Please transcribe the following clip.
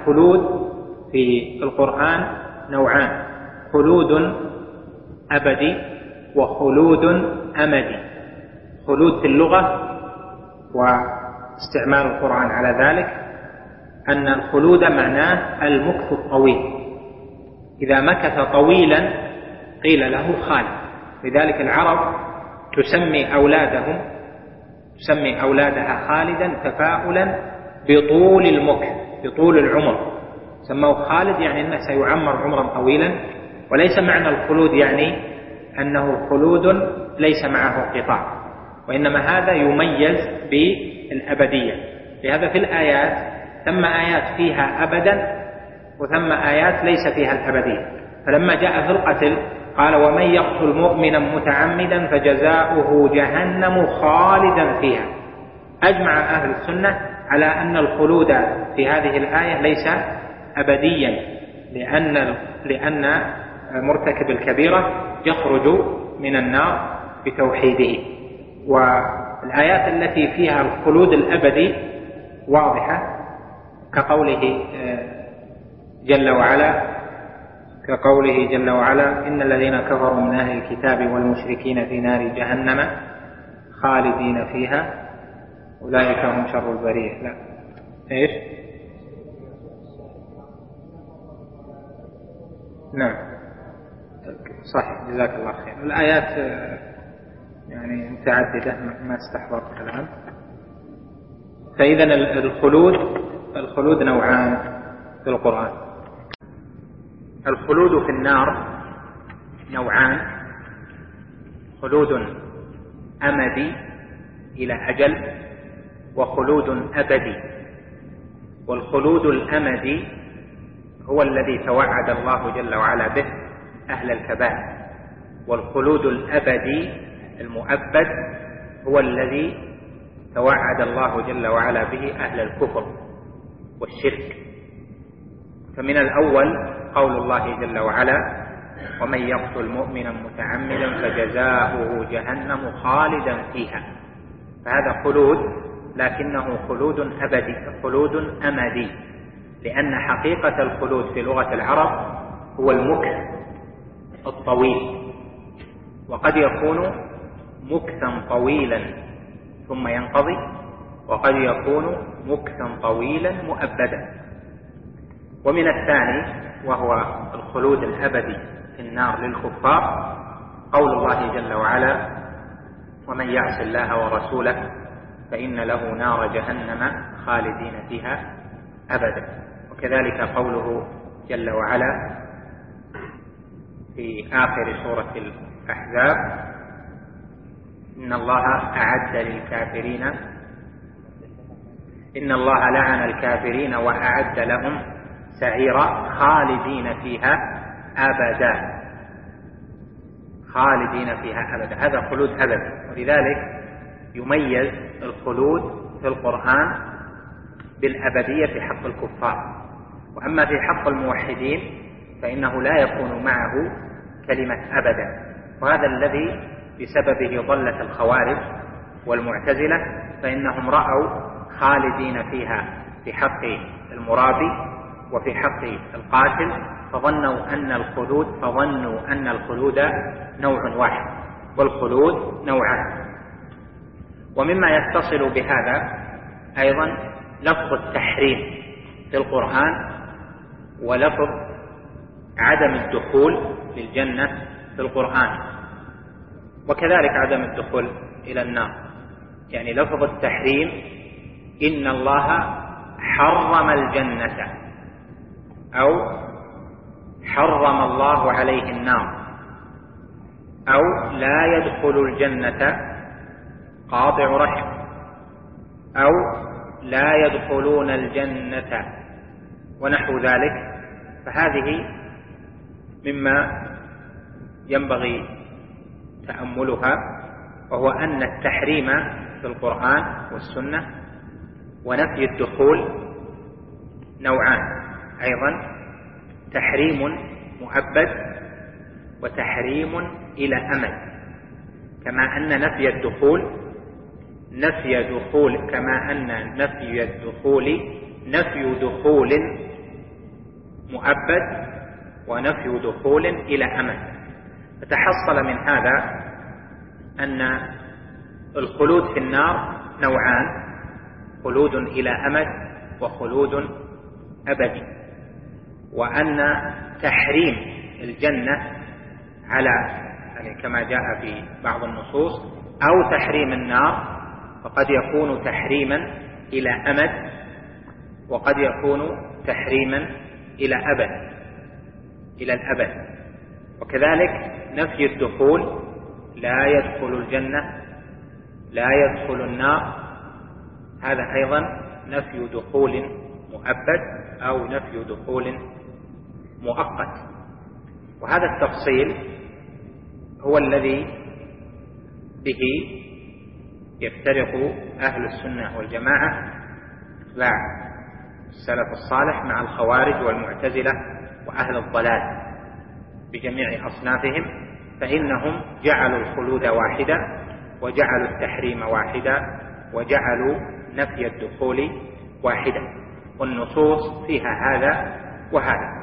الخلود في القرآن نوعان: خلود أبدي وخلود أمدي. خلود في اللغة واستعمال القرآن على ذلك أن الخلود معناه المكث الطويل، إذا مكث طويلا قيل له خالد. لذلك العرب تسمي أولادها خالدا تفاؤلا بطول المكث، بطول العمر. سموه خالد يعني أنه سيعمر عمرا طويلا، وليس معنى الخلود يعني أنه خلود ليس معه انقطاع، وإنما هذا يميز بالأبدية. لهذا في الآيات ثم آيات فيها أبدا وثم آيات ليس فيها الأبدية. فلما جاء في القتل قال: ومن يقتل مؤمنا متعمدا فجزاؤه جهنم خالدا فيها. أجمع أهل السنة على أن الخلود في هذه الآية ليس أبديا، لأن مرتكب الكبيرة يخرج من النار بتوحيده. والآيات التي فيها الخلود الأبدي واضحة، كقوله جل وعلا: إن الذين كفروا من أهل الكتاب والمشركين في نار جهنم خالدين فيها أولئك هم شر البرية. لا إيش؟ نعم صح، جزاك الله خير. الآيات يعني متعددة ما استحضرت الآن. فإذا الخلود نوعان في القرآن. الخلود في النار نوعان: خلود أمدي إلى أجل، وخلود أبدي. والخلود الأمدي هو الذي توعد الله جل وعلا به أهل الكبائر، والخلود الأبدي المؤبد هو الذي توعد الله جل وعلا به أهل الكفر والشرك. فمن الأول قول الله جل وعلا: ومن يقتل مؤمنا متعمدا فجزاؤه جهنم خالدا فيها. فهذا خلود، لكنه خلود أبدي، خلود أمدي، لأن حقيقة الخلود في لغة العرب هو المكث الطويل، وقد يكون مكثا طويلا ثم ينقضي، وقد يكون مكثا طويلا مؤبدا. ومن الثاني وهو الخلود الأبدي في النار للكفار قول الله جل وعلا: ومن يعص الله ورسوله فإن له نار جهنم خالدين فيها أبدا. وكذلك قوله جل وعلا في آخر سورة الأحزاب: إن الله لعن الكافرين وأعد لهم سعيرا خالدين فيها أبدا. خالدين فيها أبدا، هذا خلود أبدا. ولذلك يميز الخلود في القرآن بالأبدية في حق الكفار، وأما في حق الموحدين فإنه لا يكون معه كلمة أبدا. وهذا الذي بسببه ضلت الخوارج والمعتزلة، فإنهم رأوا خالدين فيها في حق المرابي وفي حق القاتل، فظنوا أن الخلود نوع واحد، والخلود نوعان. ومما يتصل بهذا أيضا لفظ التحريم في القرآن، ولفظ عدم الدخول للجنة في القرآن، وكذلك عدم الدخول إلى النار. يعني لفظ التحريم: إن الله حرم الجنة، أو حرم الله عليه النار، أو لا يدخل الجنة قاطع رحم، أو لا يدخلون الجنة، ونحو ذلك. فهذه مما ينبغي تأملها، وهو أن التحريم في القرآن والسنة ونفي الدخول نوعان أيضا: تحريم مؤبد وتحريم إلى أمد. كما أن نفي الدخول نفي دخول مؤبد ونفي دخول إلى أمد. فتحصل من هذا أن الخلود في النار نوعان: خلود إلى أمد وخلود أبدي، وأن تحريم الجنة على كما جاء في بعض النصوص أو تحريم النار فقد يكون تحريما إلى أمد وقد يكون تحريما إلى أبد، إلى الأبد. وكذلك نفي الدخول: لا يدخل الجنة، لا يدخل النار، هذا أيضا نفي دخول مؤبد أو نفي دخول مؤقت. وهذا التفصيل هو الذي به يفترق أهل السنة والجماعة اتباع السلف الصالح مع الخوارج والمعتزلة وأهل الضلال بجميع أصنافهم، فإنهم جعلوا الخلود واحدا وجعلوا التحريم واحدا وجعلوا نفي الدخول واحدا، والنصوص فيها هذا وهذا.